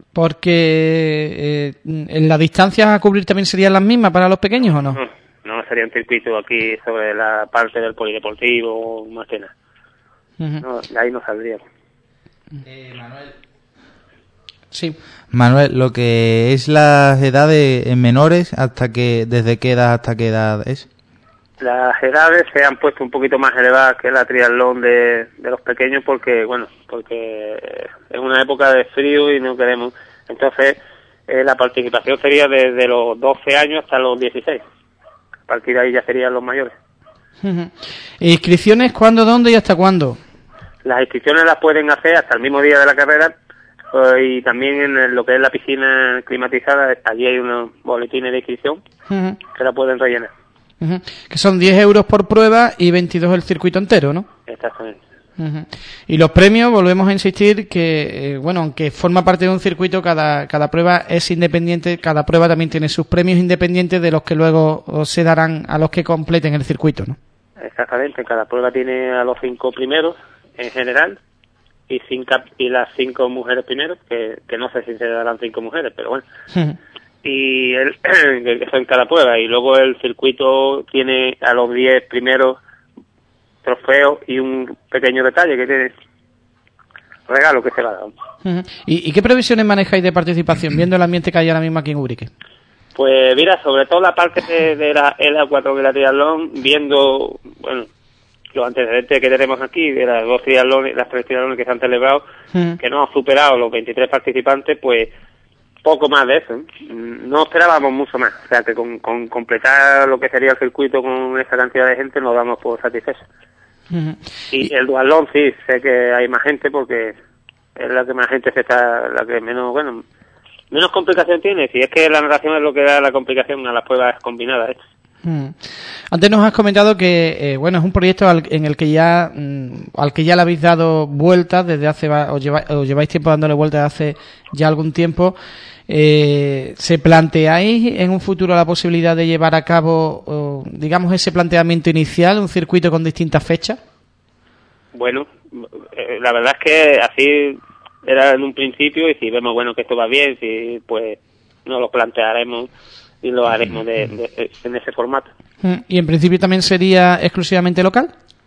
Porque en las distancias a cubrir también serían las mismas para los pequeños, ¿o no? No, sería un circuito aquí sobre la parte del polideportivo, más que nada. No, de ahí no saldríamos. Manuel. Sí. Manuel, lo que es las edades en menores, ¿desde qué edad hasta qué edad es? Las edades se han puesto un poquito más elevadas que la triatlón de los pequeños porque es una época de frío y no queremos. Entonces, la participación sería desde los 12 años hasta los 16. A partir de ahí ya serían los mayores. ¿Inscripciones cuándo, dónde y hasta cuándo? Las inscripciones las pueden hacer hasta el mismo día de la carrera. Y también en lo que es la piscina climatizada, allí hay unos boletines de inscripción que la pueden rellenar. Que son 10 euros por prueba y 22 el circuito entero, ¿no? Exactamente. Y los premios, volvemos a insistir que, aunque forma parte de un circuito, cada prueba es independiente, cada prueba también tiene sus premios independientes de los que luego se darán a los que completen el circuito, ¿no? Exactamente, cada prueba tiene a los 5 primeros en general. Y las 5 mujeres primero, que no sé si se darán 5 mujeres, pero bueno. Y eso en cada prueba. Y luego el circuito tiene a los 10 primeros trofeos y un pequeño detalle que tiene regalo que se va a dar. ¿Y qué previsiones manejáis de participación, viendo el ambiente que hay ahora mismo aquí en Ubrique? Pues mira, sobre todo la parte de la L4 de la triatlón, viendo, bueno, los antecedentes que tenemos aquí, de las dos triatlones, las 3 triatlones que se han celebrado, que no han superado los 23 participantes, pues poco más de eso, ¿eh? No esperábamos mucho más, o sea que con completar lo que sería el circuito con esa cantidad de gente nos damos por satisfechos. Y el duatlón sí, sé que hay más gente porque es la que más gente la que menos complicación tiene, si es que la natación es lo que da la complicación a las pruebas combinadas, ¿eh? Antes nos has comentado que bueno, es un proyecto al que ya le habéis dado vueltas desde hace, os lleváis tiempo dándole vueltas hace ya algún tiempo. ¿Se planteáis en un futuro la posibilidad de llevar a cabo, digamos, ese planteamiento inicial, un circuito con distintas fechas? Bueno, la verdad es que así era en un principio, y si vemos bueno que esto va bien, si pues nos lo plantearemos y lo haremos en ese formato. ¿Y en principio también sería exclusivamente local?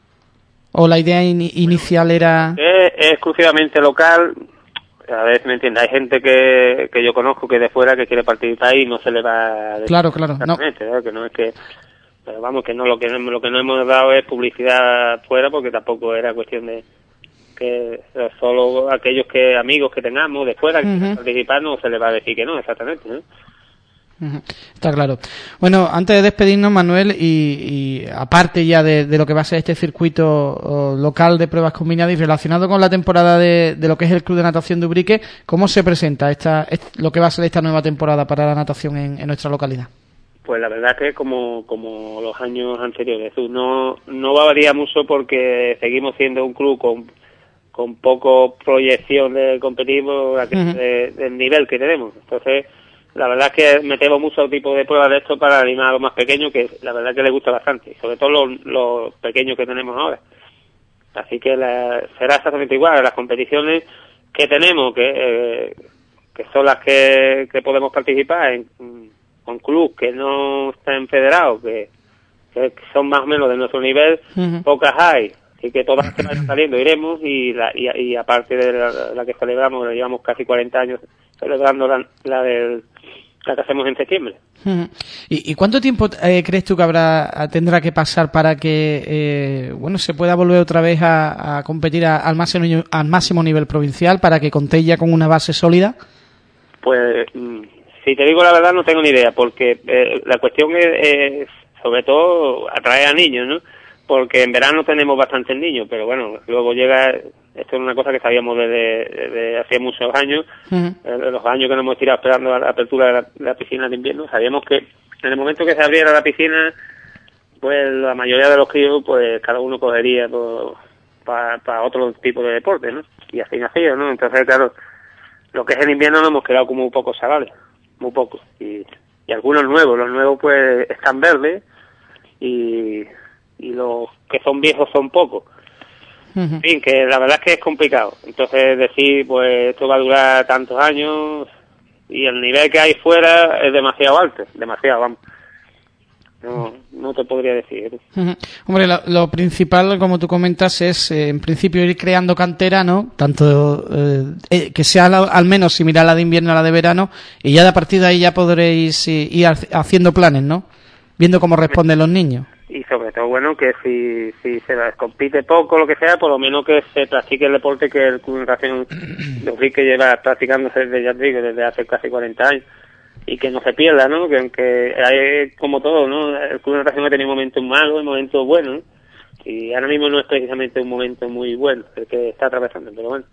¿O la idea inicial era...? Es exclusivamente local. A ver si me entiendes, hay gente que yo conozco que de fuera que quiere participar y no se le va... Claro, no. Que no es que... Pero vamos, que no, lo que no hemos dado es publicidad fuera, porque tampoco era cuestión de que solo aquellos amigos que tengamos de fuera que quieran participar, no se les va a decir que no, exactamente, ¿no? Está claro. Bueno, antes de despedirnos, Manuel, y aparte ya de lo que va a ser este circuito local de pruebas combinadas y relacionado con la temporada de lo que es el Club de Natación de Ubrique, ¿cómo se presenta lo que va a ser esta nueva temporada para la natación en nuestra localidad? Pues la verdad que como los años anteriores, no va a variar mucho porque seguimos siendo un club con poco proyección de competitivo del nivel que tenemos. Entonces, la verdad es que metemos muchos tipos de pruebas de esto para animar a los más pequeños, que la verdad es que les gusta bastante, y sobre todo los pequeños que tenemos ahora. Así que será exactamente igual. Las competiciones que tenemos, que son las que podemos participar con clubes que no están federados, que son más o menos de nuestro nivel, pocas hay. Así que todas las que vayan saliendo iremos, y aparte de la que celebramos, llevamos casi 40 años celebrando la que hacemos en septiembre. ¿Y cuánto tiempo crees tú que tendrá que pasar para que se pueda volver otra vez a competir al máximo nivel provincial, para que contéis ya con una base sólida? Pues si te digo la verdad no tengo ni idea, porque la cuestión es sobre todo atraer a niños, ¿no? Porque en verano tenemos bastantes niños, pero bueno, luego llega... Esto es una cosa que sabíamos desde hace muchos años, los años que nos hemos tirado esperando la apertura de la piscina de invierno. Sabíamos que en el momento que se abriera la piscina, pues la mayoría de los críos, pues cada uno cogería para otro tipo de deporte, ¿no? Y así nació, ¿no? Entonces, claro, lo que es en invierno nos hemos quedado como muy pocos chavales, muy pocos. Y algunos nuevos, los nuevos pues están verdes, y los que son viejos son pocos. En fin, que la verdad es que es complicado. Entonces decir, pues esto va a durar tantos años, y el nivel que hay fuera es demasiado alto, demasiado, vamos. No te podría decir. Hombre, lo principal, como tú comentas, es en principio ir creando cantera, ¿no? Tanto que sea al menos similar a la de invierno a la de verano, y ya de a partir de ahí ya podréis ir haciendo planes, ¿no? Viendo cómo responden los niños. Y sobre todo, bueno, que si se compite poco, lo que sea, por lo menos que se practique el deporte que el Club de Natación de Ubrique lleva practicándose desde hace casi 40 años, y que no se pierda, ¿no? Que aunque hay, como todo, ¿no? El Club de Natación ha tenido momentos malos y momentos buenos, ¿no? Y ahora mismo no es precisamente un momento muy bueno el que está atravesando, pero bueno.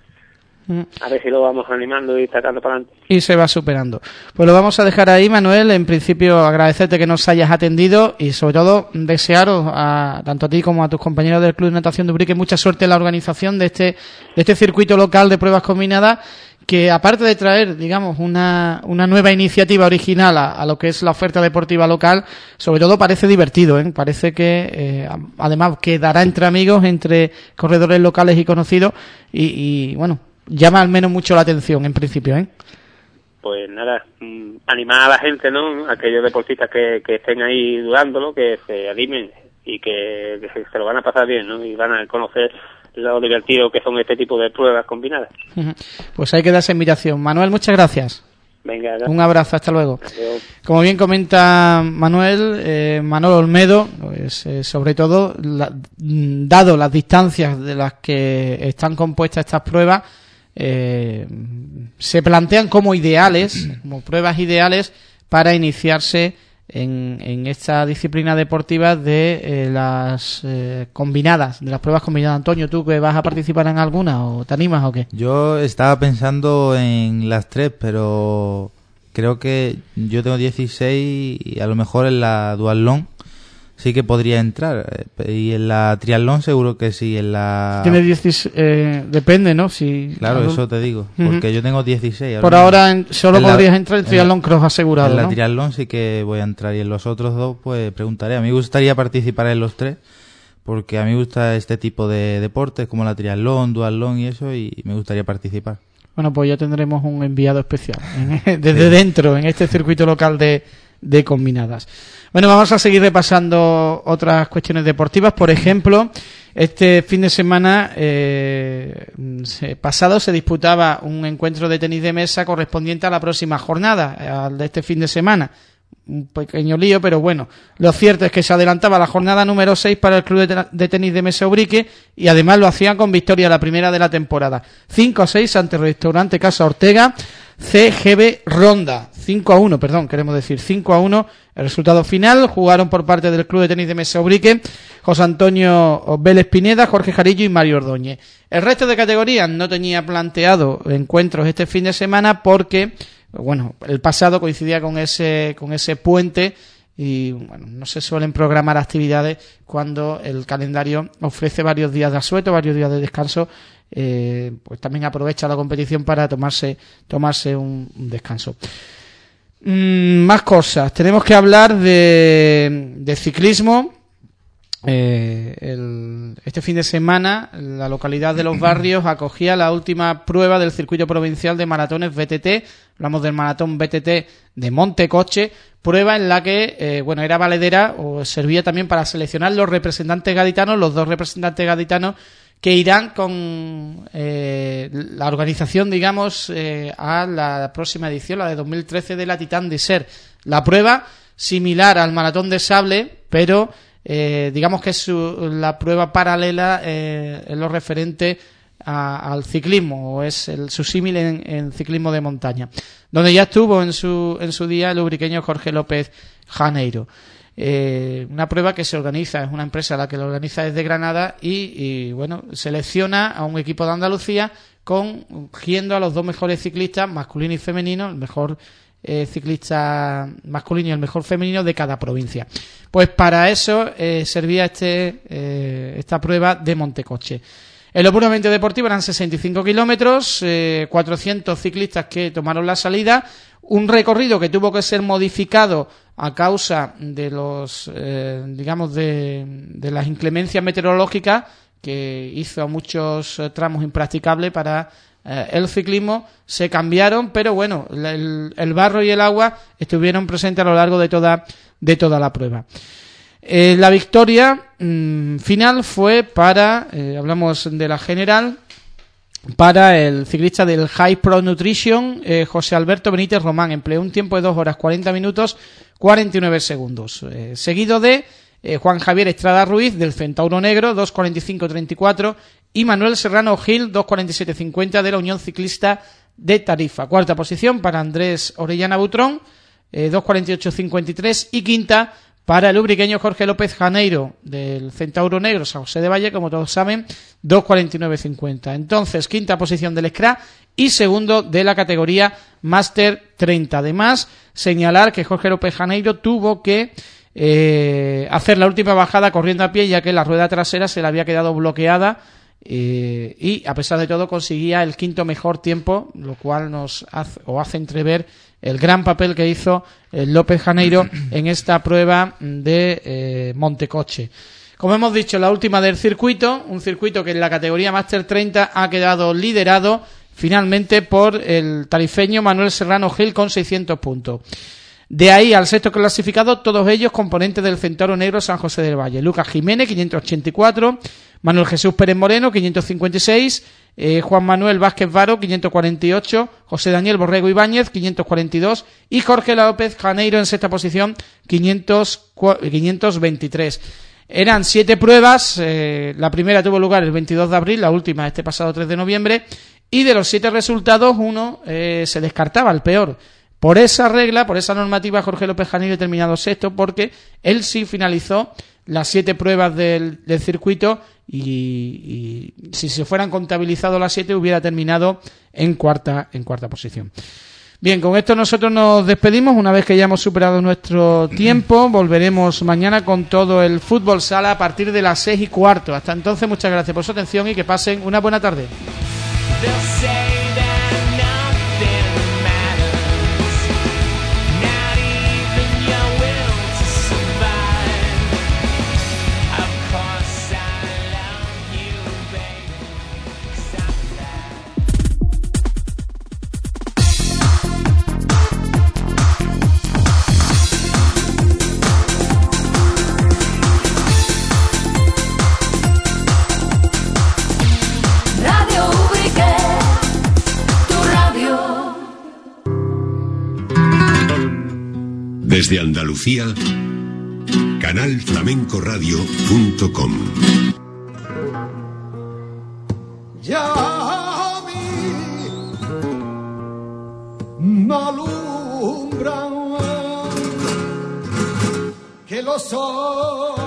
A ver si lo vamos animando y sacando para adelante. Y se va superando. Pues lo vamos a dejar ahí, Manuel. En principio, agradecerte que nos hayas atendido, y sobre todo desearos tanto a ti como a tus compañeros del Club de Natación de Ubrique mucha suerte en la organización de este circuito local de pruebas combinadas, que aparte de traer, digamos, una nueva iniciativa original a lo que es la oferta deportiva local, sobre todo parece divertido, ¿eh? Parece que además quedará entre amigos, entre corredores locales y conocidos, y bueno, llama al menos mucho la atención en principio, ¿eh? Pues nada, animar a la gente, ¿no? Aquellos deportistas que estén ahí dudándolo, que se animen y que se lo van a pasar bien, ¿no? Y van a conocer lo divertido que son este tipo de pruebas combinadas. Pues hay que darse invitación. Manuel, muchas gracias. Venga, gracias. Un abrazo, hasta luego. Adiós. Como bien comenta Manolo Olmedo, pues, sobre todo, dado las distancias de las que están compuestas estas pruebas, se plantean como ideales, como pruebas ideales para iniciarse en esta disciplina deportiva de las combinadas, de las pruebas combinadas. Antonio, ¿tú que vas a participar en alguna o te animas o qué? Yo estaba pensando en las 3, pero creo que yo tengo 16 y a lo mejor en la duatlón sí que podría entrar. Y en la triatlón seguro que sí. En la... Tiene 16, depende, ¿no? Si Claro, eso te digo, porque yo tengo 16. Por ahora solo podrías entrar en triatlón cross asegurado, En la ¿no? triatlón sí que voy a entrar, y en los otros 2 pues preguntaré. A mí me gustaría participar en los 3 porque a mí me gusta este tipo de deportes como la triatlón, duatlón y eso, y me gustaría participar. Bueno, pues ya tendremos un enviado especial desde dentro, en este circuito local de combinadas. Bueno, vamos a seguir repasando otras cuestiones deportivas. Por ejemplo, este fin de semana pasado se disputaba un encuentro de tenis de mesa correspondiente a la próxima jornada, al de este fin de semana. Un pequeño lío, pero bueno, lo cierto es que se adelantaba la jornada número 6 para el Club de Tenis de Mesa Ubrique, y además lo hacían con victoria, la primera de la temporada. 5-6 ante el Restaurante Casa Ortega, CGB Ronda. 5-1, perdón, queremos decir 5-1 el resultado final. Jugaron por parte del Club de Tenis de Mesa Ubrique José Antonio Vélez Pineda, Jorge Jarillo y Mario Ordóñez. El resto de categorías no tenía planteado encuentros este fin de semana porque, bueno, el pasado coincidía con ese puente y, bueno, no se suelen programar actividades cuando el calendario ofrece varios días de asueto, varios días de descanso. Pues también aprovecha la competición para tomarse un descanso. Más cosas. Tenemos que hablar de ciclismo. Este fin de semana la localidad de Los Barrios acogía la última prueba del circuito provincial de maratones VTT. Hablamos del maratón VTT de Montecoche, prueba en la que era valedera o servía también para seleccionar los representantes gaditanos, los 2 representantes gaditanos que irán con la organización, digamos, a la próxima edición, la de 2013 de la Titán de Ser. La prueba similar al maratón de Sable, pero digamos que es la prueba paralela en lo referente al ciclismo, o es su símil en ciclismo de montaña, donde ya estuvo en su día el ubriqueño Jorge López Janeiro. Una prueba que se organiza, es una empresa la que lo organiza desde Granada y selecciona a un equipo de Andalucía cogiendo a los 2 mejores ciclistas, masculino y femenino, el mejor ciclista masculino y el mejor femenino de cada provincia. Pues para eso servía esta prueba de Montecoche. En lo puramente deportivo eran 65 kilómetros, 400 ciclistas que tomaron la salida, un recorrido que tuvo que ser modificado a causa de los, de las inclemencias meteorológicas que hizo a muchos tramos impracticables para el ciclismo. Se cambiaron, pero bueno, el barro y el agua estuvieron presentes a lo largo de toda la prueba. La victoria final fue para, hablamos de la general, para el ciclista del High Pro Nutrition, José Alberto Benítez Román. Empleó un tiempo de 2 horas 40 minutos 49 segundos. Seguido de Juan Javier Estrada Ruiz del Centauro Negro, 2:45:34, y Manuel Serrano Gil, 2:47:50 de la Unión Ciclista de Tarifa. Cuarta posición para Andrés Orellana Butrón, 2:48:53, y quinta para el ubriqueño Jorge López Janeiro del Centauro Negro, San José de Valle, como todos saben, 2:49:50. Entonces, quinta posición del SCRA y segundo de la categoría Máster 30. Además, señalar que Jorge López Janeiro tuvo que hacer la última bajada corriendo a pie, ya que la rueda trasera se le había quedado bloqueada, y a pesar de todo conseguía el quinto mejor tiempo, lo cual nos hace entrever el gran papel que hizo López Janeiro en esta prueba de Montecoche. Como hemos dicho, la última del circuito, un circuito que en la categoría Máster 30 ha quedado liderado finalmente por el tarifeño Manuel Serrano Gil con 600 puntos. De ahí al sexto clasificado, todos ellos componentes del Centauro Negro San José del Valle. Lucas Jiménez, 584, Manuel Jesús Pérez Moreno, 556, Juan Manuel Vázquez Varo, 548, José Daniel Borrego Ibáñez, 542 y Jorge López Janeiro en sexta posición, 523. Eran 7 pruebas, la primera tuvo lugar el 22 de abril, la última este pasado 3 de noviembre, y de los 7 resultados, uno se descartaba, el peor. Por esa regla, por esa normativa, Jorge López Janeiro ha terminado sexto, porque él sí finalizó las 7 pruebas del circuito y si se fueran contabilizado las 7 hubiera terminado en cuarta posición. Bien, con esto nosotros nos despedimos. Una vez que ya hemos superado nuestro tiempo, volveremos mañana con todo el fútbol sala a partir de las 6:15. Hasta entonces, muchas gracias por su atención y que pasen una buena tarde. Desde Andalucía, canalflamencoradio.com. Ya me alumbran que los ojos